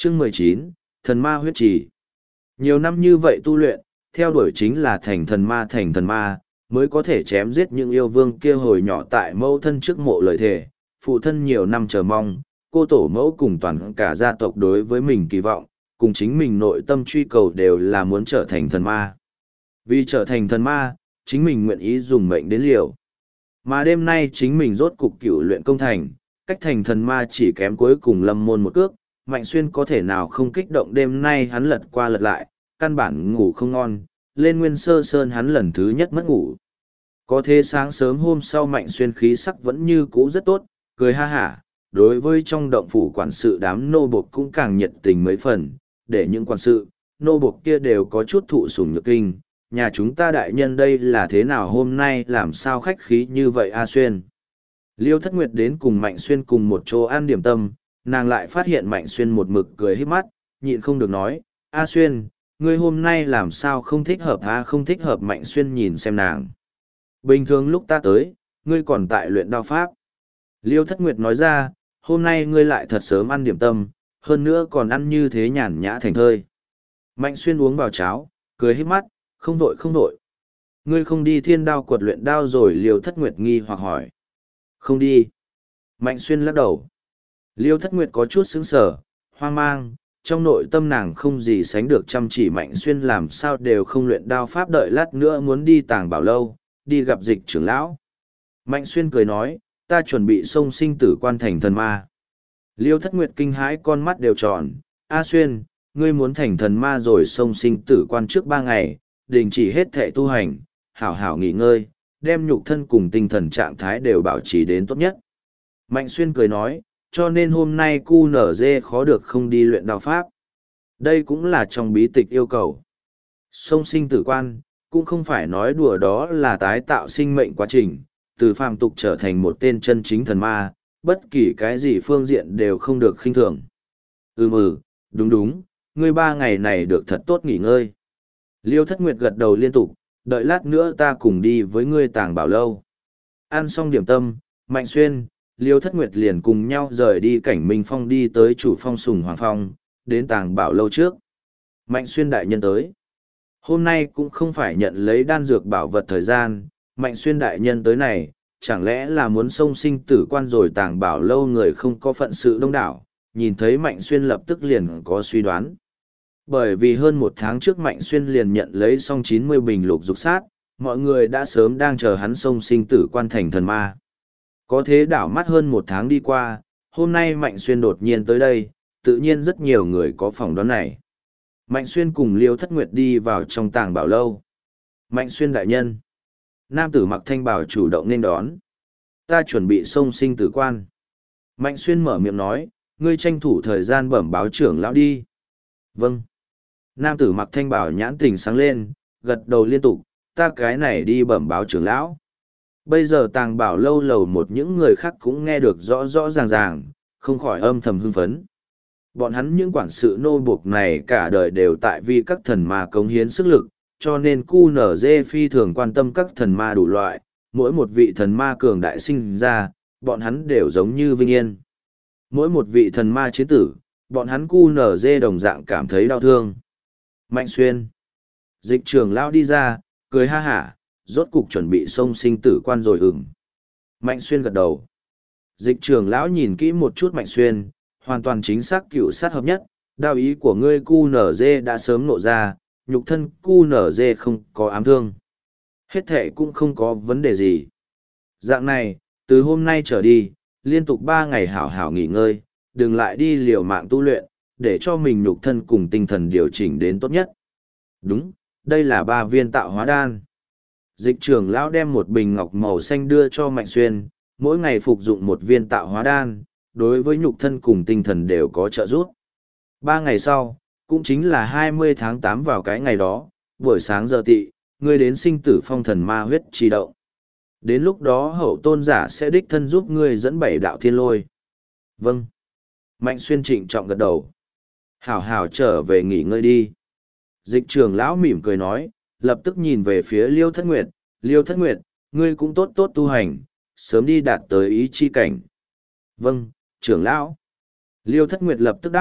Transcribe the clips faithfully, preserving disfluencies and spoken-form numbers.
Chương mười chín, Thần Ma huyết trì. Nhiều năm như vậy tu luyện, theo đuổi chính là thành thần ma thành thần ma, mới có thể chém giết những yêu vương kia hồi nhỏ tại mẫu thân trước mộ lời thề, phụ thân nhiều năm chờ mong, cô tổ mẫu cùng toàn cả gia tộc đối với mình kỳ vọng, cùng chính mình nội tâm truy cầu đều là muốn trở thành thần ma. Vì trở thành thần ma, chính mình nguyện ý dùng mệnh đến liều. Mà đêm nay chính mình rốt cục cửu luyện công thành, cách thành thần ma chỉ kém cuối cùng lâm môn một cước, Mạnh Xuyên có thể nào không kích động. Đêm nay hắn lật qua lật lại, căn bản ngủ không ngon, lên Nguyên Sơ Sơn hắn lần thứ nhất mất ngủ. Có thế sáng sớm hôm sau Mạnh Xuyên khí sắc vẫn như cũ rất tốt, cười ha hả, đối với trong động phủ quản sự đám nô bộc cũng càng nhiệt tình mấy phần, để những quản sự, nô bộc kia đều có chút thụ sủng nhược kinh. Nhà chúng ta đại nhân đây là thế nào hôm nay làm sao khách khí như vậy A Xuyên. Liêu Thất Nguyệt đến cùng Mạnh Xuyên cùng một chỗ ăn điểm tâm, nàng lại phát hiện Mạnh Xuyên một mực cười híp mắt, nhịn không được nói, A Xuyên, ngươi hôm nay làm sao không thích hợp a không thích hợp. Mạnh Xuyên nhìn xem nàng. Bình thường lúc ta tới, ngươi còn tại luyện đao pháp. Liêu Thất Nguyệt nói ra, hôm nay ngươi lại thật sớm ăn điểm tâm, hơn nữa còn ăn như thế nhàn nhã thành thơi. Mạnh Xuyên uống vào cháo, cười híp mắt, không vội không vội. Ngươi không đi thiên đao quật luyện đao rồi? Liêu Thất Nguyệt nghi hoặc hỏi. Không đi. Mạnh Xuyên lắc đầu. Liêu Thất Nguyệt có chút sững sờ, hoang mang, trong nội tâm nàng không gì sánh được chăm chỉ. Mạnh Xuyên làm sao đều không luyện đao pháp, đợi lát nữa muốn đi Tàng Bảo Lâu, đi gặp Dịch trưởng lão. Mạnh Xuyên cười nói, ta chuẩn bị xông sinh tử quan thành thần ma. Liêu Thất Nguyệt kinh hãi, con mắt đều tròn. A Xuyên, ngươi muốn thành thần ma rồi xông sinh tử quan trước ba ngày, đình chỉ hết thệ tu hành, hảo hảo nghỉ ngơi, đem nhục thân cùng tinh thần trạng thái đều bảo trì đến tốt nhất. Mạnh Xuyên cười nói, cho nên hôm nay cu nở dê khó được không đi luyện đao pháp. Đây cũng là trong bí tịch yêu cầu. Sông sinh tử quan, cũng không phải nói đùa, đó là tái tạo sinh mệnh quá trình, từ phàm tục trở thành một tên chân chính thần ma, bất kỳ cái gì phương diện đều không được khinh thường. Ừm ừ, đúng đúng, ngươi ba ngày này được thật tốt nghỉ ngơi. Liêu Thất Nguyệt gật đầu liên tục, đợi lát nữa ta cùng đi với ngươi Tàng Bảo Lâu. Ăn xong điểm tâm, Mạnh Xuyên, Liêu Thất Nguyệt liền cùng nhau rời đi Cảnh Minh Phong, đi tới chủ phong Sùng Hoàng Phong, đến Tàng Bảo Lâu trước. Mạnh Xuyên đại nhân tới. Hôm nay cũng không phải nhận lấy đan dược bảo vật thời gian, Mạnh Xuyên đại nhân tới này, chẳng lẽ là muốn xông sinh tử quan rồi? Tàng Bảo Lâu người không có phận sự đông đảo, nhìn thấy Mạnh Xuyên lập tức liền có suy đoán. Bởi vì hơn một tháng trước Mạnh Xuyên liền nhận lấy xong chín mươi bình lục dục sát, mọi người đã sớm đang chờ hắn xông sinh tử quan thành thần ma. Có thế đảo mắt hơn một tháng đi qua, hôm nay Mạnh Xuyên đột nhiên tới đây, tự nhiên rất nhiều người có phỏng đoán này. Mạnh Xuyên cùng Liêu Thất Nguyệt đi vào trong Tàng Bảo Lâu. Mạnh Xuyên đại nhân. Nam tử mặc thanh bào chủ động nên đón. Ta chuẩn bị xông sinh tử quan. Mạnh Xuyên mở miệng nói, ngươi tranh thủ thời gian bẩm báo trưởng lão đi. Vâng. Nam tử mặc thanh bào nhãn tình sáng lên, gật đầu liên tục, ta cái này đi bẩm báo trưởng lão. Bây giờ Tàng Bảo Lâu lầu một những người khác cũng nghe được rõ rõ ràng ràng, không khỏi âm thầm hưng phấn. Bọn hắn những quản sự nô buộc này cả đời đều tại vì các thần ma cống hiến sức lực, cho nên cu nở dê phi thường quan tâm các thần ma đủ loại, mỗi một vị thần ma cường đại sinh ra, bọn hắn đều giống như vinh yên. Mỗi một vị thần ma chiến tử, bọn hắn cu nở dê đồng dạng cảm thấy đau thương. Mạnh Xuyên. Dịch trưởng lão đi ra, cười ha hả, rốt cục chuẩn bị xông sinh tử quan rồi ửng. Mạnh Xuyên gật đầu. Dịch trưởng lão nhìn kỹ một chút Mạnh Xuyên, hoàn toàn chính xác cựu sát hợp nhất, đao ý của ngươi cu nở dê đã sớm nộ ra, nhục thân cu nở dê không có ám thương. Hết thể cũng không có vấn đề gì. Dạng này, từ hôm nay trở đi, liên tục ba ngày hảo hảo nghỉ ngơi, đừng lại đi liều mạng tu luyện, để cho mình nhục thân cùng tinh thần điều chỉnh đến tốt nhất. Đúng, đây là ba viên tạo hóa đan. Dịch trưởng lão đem một bình ngọc màu xanh đưa cho Mạnh Xuyên, mỗi ngày phục dụng một viên tạo hóa đan, đối với nhục thân cùng tinh thần đều có trợ giúp. Ba ngày sau, cũng chính là hai mươi tháng tám vào cái ngày đó, buổi sáng giờ tị, ngươi đến sinh tử phong thần ma huyết trì động. Đến lúc đó hậu tôn giả sẽ đích thân giúp ngươi dẫn bảy đạo thiên lôi. Vâng. Mạnh Xuyên trịnh trọng gật đầu. Hảo hảo trở về nghỉ ngơi đi. Dịch trưởng lão mỉm cười nói, lập tức nhìn về phía Liêu Thất Nguyệt. Liêu Thất Nguyệt, ngươi cũng tốt tốt tu hành, sớm đi đạt tới ý chi cảnh. Vâng, trưởng lão. Liêu Thất Nguyệt lập tức đáp,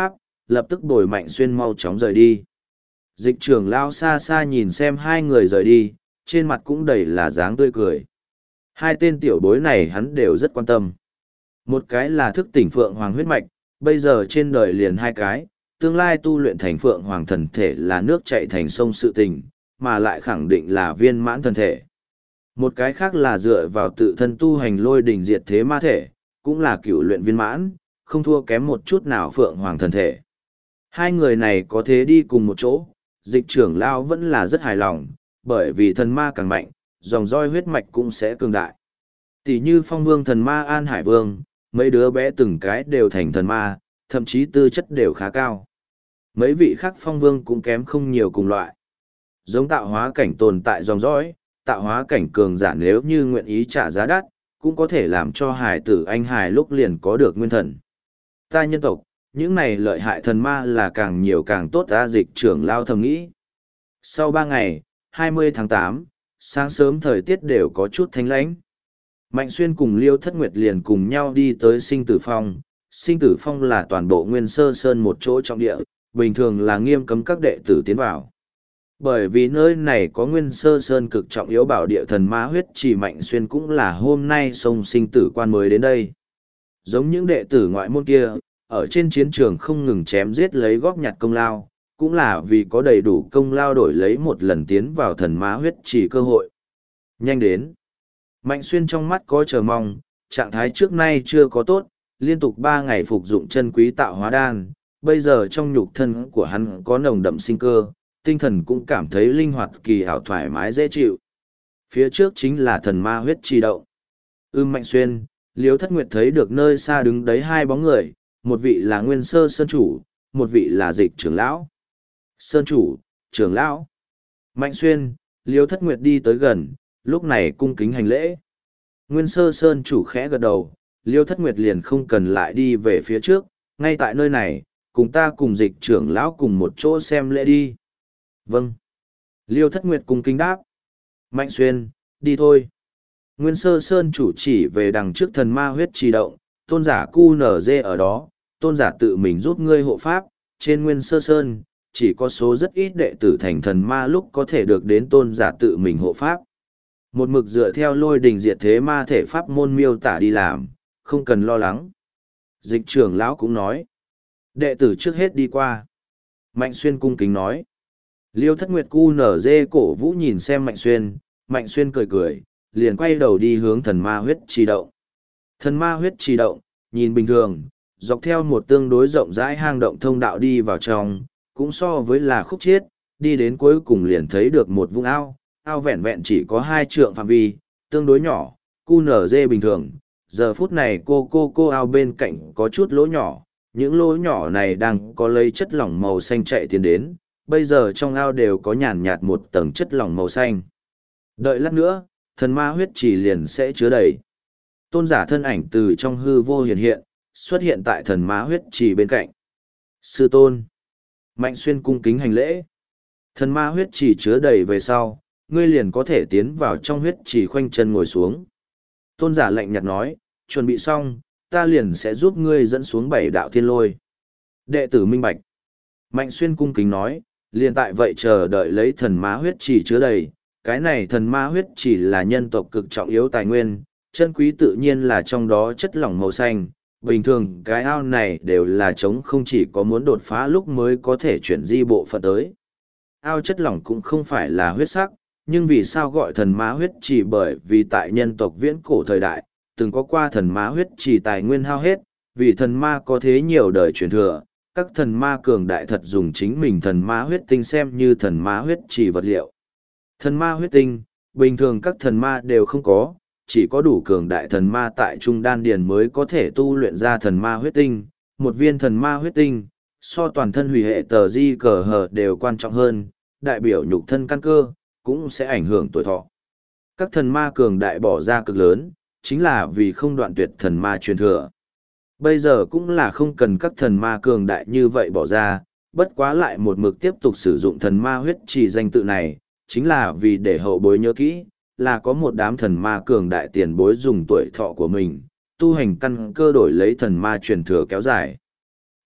lập tức bồi Mạnh Xuyên mau chóng rời đi. Dịch trưởng lao xa xa nhìn xem hai người rời đi, trên mặt cũng đầy là dáng tươi cười. Hai tên tiểu bối này hắn đều rất quan tâm. Một cái là thức tỉnh Phượng Hoàng huyết mạch, bây giờ trên đời liền hai cái, tương lai tu luyện thành Phượng Hoàng thần thể là nước chảy thành sông sự tình, mà lại khẳng định là viên mãn thần thể. Một cái khác là dựa vào tự thân tu hành lôi đỉnh diệt thế ma thể, cũng là cựu luyện viên mãn, không thua kém một chút nào Phượng Hoàng thần thể. Hai người này có thế đi cùng một chỗ, dịch trưởng lao vẫn là rất hài lòng, bởi vì thần ma càng mạnh, dòng roi huyết mạch cũng sẽ cường đại. Tỷ như Phong Vương thần ma An Hải Vương, mấy đứa bé từng cái đều thành thần ma, thậm chí tư chất đều khá cao. Mấy vị khác Phong Vương cũng kém không nhiều cùng loại. Giống tạo hóa cảnh tồn tại dòng dõi, tạo hóa cảnh cường giả nếu như nguyện ý trả giá đắt, cũng có thể làm cho hải tử anh hải lúc liền có được nguyên thần. Ta nhân tộc, những này lợi hại thần ma là càng nhiều càng tốt, ra dịch trưởng lao thầm nghĩ. Sau ba ngày, hai mươi tháng tám, sáng sớm thời tiết đều có chút thanh lãnh. Mạnh Xuyên cùng Liêu Thất Nguyệt liền cùng nhau đi tới Sinh Tử Phong. Sinh Tử Phong là toàn bộ Nguyên Sơ Sơn một chỗ trọng địa, bình thường là nghiêm cấm các đệ tử tiến vào. Bởi vì nơi này có Nguyên Sơ Sơn cực trọng yếu bảo địa thần ma huyết chỉ, Mạnh Xuyên cũng là hôm nay sông Sinh Tử Quan mới đến đây. Giống những đệ tử ngoại môn kia, ở trên chiến trường không ngừng chém giết lấy góp nhặt công lao, cũng là vì có đầy đủ công lao đổi lấy một lần tiến vào thần ma huyết chỉ cơ hội. Nhanh đến. Mạnh Xuyên trong mắt có chờ mong, trạng thái trước nay chưa có tốt, liên tục ba ngày phục dụng chân quý tạo hóa đan, bây giờ trong nhục thân của hắn có nồng đậm sinh cơ, tinh thần cũng cảm thấy linh hoạt kỳ hảo thoải mái dễ chịu. Phía trước chính là thần ma huyết trì động. Ưm Mạnh Xuyên, Liêu Thất Nguyệt thấy được nơi xa đứng đấy hai bóng người, một vị là Nguyên Sơ Sơn chủ, một vị là Dịch trưởng lão. Sơn chủ, trưởng lão. Mạnh Xuyên, Liêu Thất Nguyệt đi tới gần, lúc này cung kính hành lễ. Nguyên Sơ Sơn chủ khẽ gật đầu, Liêu Thất Nguyệt liền không cần lại đi về phía trước, ngay tại nơi này, cùng ta cùng Dịch trưởng lão cùng một chỗ xem lễ đi. Vâng. Liêu Thất Nguyệt cung kính đáp. Mạnh Xuyên, đi thôi. Nguyên Sơ Sơn chủ chỉ về đằng trước thần ma huyết trì động, tôn giả cu nở dê ở đó, tôn giả tự mình giúp ngươi hộ pháp, trên Nguyên Sơ Sơn, chỉ có số rất ít đệ tử thành thần ma lúc có thể được đến tôn giả tự mình hộ pháp. Một mực dựa theo lôi đình diệt thế ma thể pháp môn miêu tả đi làm, không cần lo lắng. Dịch trưởng lão cũng nói. Đệ tử trước hết đi qua. Mạnh Xuyên cung kính nói. Liêu Thất Nguyệt cu nở dê cổ vũ nhìn xem Mạnh Xuyên, Mạnh Xuyên cười cười, liền quay đầu đi hướng thần ma huyết trì động. Thần ma huyết trì động, nhìn bình thường, dọc theo một tương đối rộng rãi hang động thông đạo đi vào trong, cũng so với là khúc chiết, đi đến cuối cùng liền thấy được một vũng ao, ao vẹn vẹn chỉ có hai trượng phạm vi, tương đối nhỏ, cu nở dê bình thường. Giờ phút này cô cô cô ao bên cạnh có chút lỗ nhỏ, những lỗ nhỏ này đang có lấy chất lỏng màu xanh chạy tiến đến, bây giờ trong ao đều có nhàn nhạt một tầng chất lỏng màu xanh. Đợi lát nữa, thần ma huyết chỉ liền sẽ chứa đầy. Tôn giả thân ảnh từ trong hư vô hiện hiện, xuất hiện tại thần ma huyết chỉ bên cạnh. Sư tôn. Mạnh Xuyên cung kính hành lễ. Thần ma huyết chỉ chứa đầy về sau, ngươi liền có thể tiến vào trong huyết chỉ khoanh chân ngồi xuống. Tôn giả lạnh nhạt nói, chuẩn bị xong, ta liền sẽ giúp ngươi dẫn xuống bảy đạo thiên lôi. Đệ tử minh bạch. Mạnh Xuyên cung kính nói, liền tại vậy chờ đợi lấy thần ma huyết chỉ chứa đầy. Cái này thần ma huyết chỉ là nhân tộc cực trọng yếu tài nguyên, chân quý tự nhiên là trong đó chất lỏng màu xanh. Bình thường cái ao này đều là trống không, chỉ có muốn đột phá lúc mới có thể chuyển di bộ phận tới. Ao chất lỏng cũng không phải là huyết sắc, nhưng vì sao gọi thần ma huyết chỉ? Bởi vì tại nhân tộc viễn cổ thời đại, từng có qua thần ma huyết chỉ tài nguyên hao hết, vì thần ma có thế nhiều đời truyền thừa, các thần ma cường đại thật dùng chính mình thần ma huyết tinh xem như thần ma huyết chỉ vật liệu. Thần ma huyết tinh, bình thường các thần ma đều không có, chỉ có đủ cường đại thần ma tại Trung Đan Điền mới có thể tu luyện ra thần ma huyết tinh. Một viên thần ma huyết tinh, so toàn thân hủy hệ tờ di cờ hờ đều quan trọng hơn, đại biểu nhục thân căn cơ, cũng sẽ ảnh hưởng tuổi thọ. Các thần ma cường đại bỏ ra cực lớn, chính là vì không đoạn tuyệt thần ma truyền thừa. Bây giờ cũng là không cần các thần ma cường đại như vậy bỏ ra, bất quá lại một mực tiếp tục sử dụng thần ma huyết chỉ danh tự này, chính là vì để hậu bối nhớ kỹ, là có một đám thần ma cường đại tiền bối dùng tuổi thọ của mình, tu hành căn cơ đổi lấy thần ma truyền thừa kéo dài. Tốt,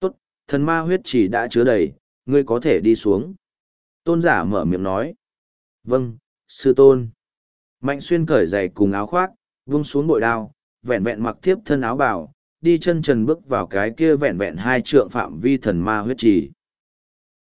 Thần ma huyết chỉ đã chứa đầy, ngươi có thể đi xuống. Tôn giả mở miệng nói. Vâng, sư tôn. Mạnh xuyên cởi giày cùng áo khoác, vung xuống bội đao, vẹn vẹn mặc tiếp thân áo bào, đi chân trần bước vào cái kia vẹn vẹn hai trượng phạm vi thần ma huyết trì.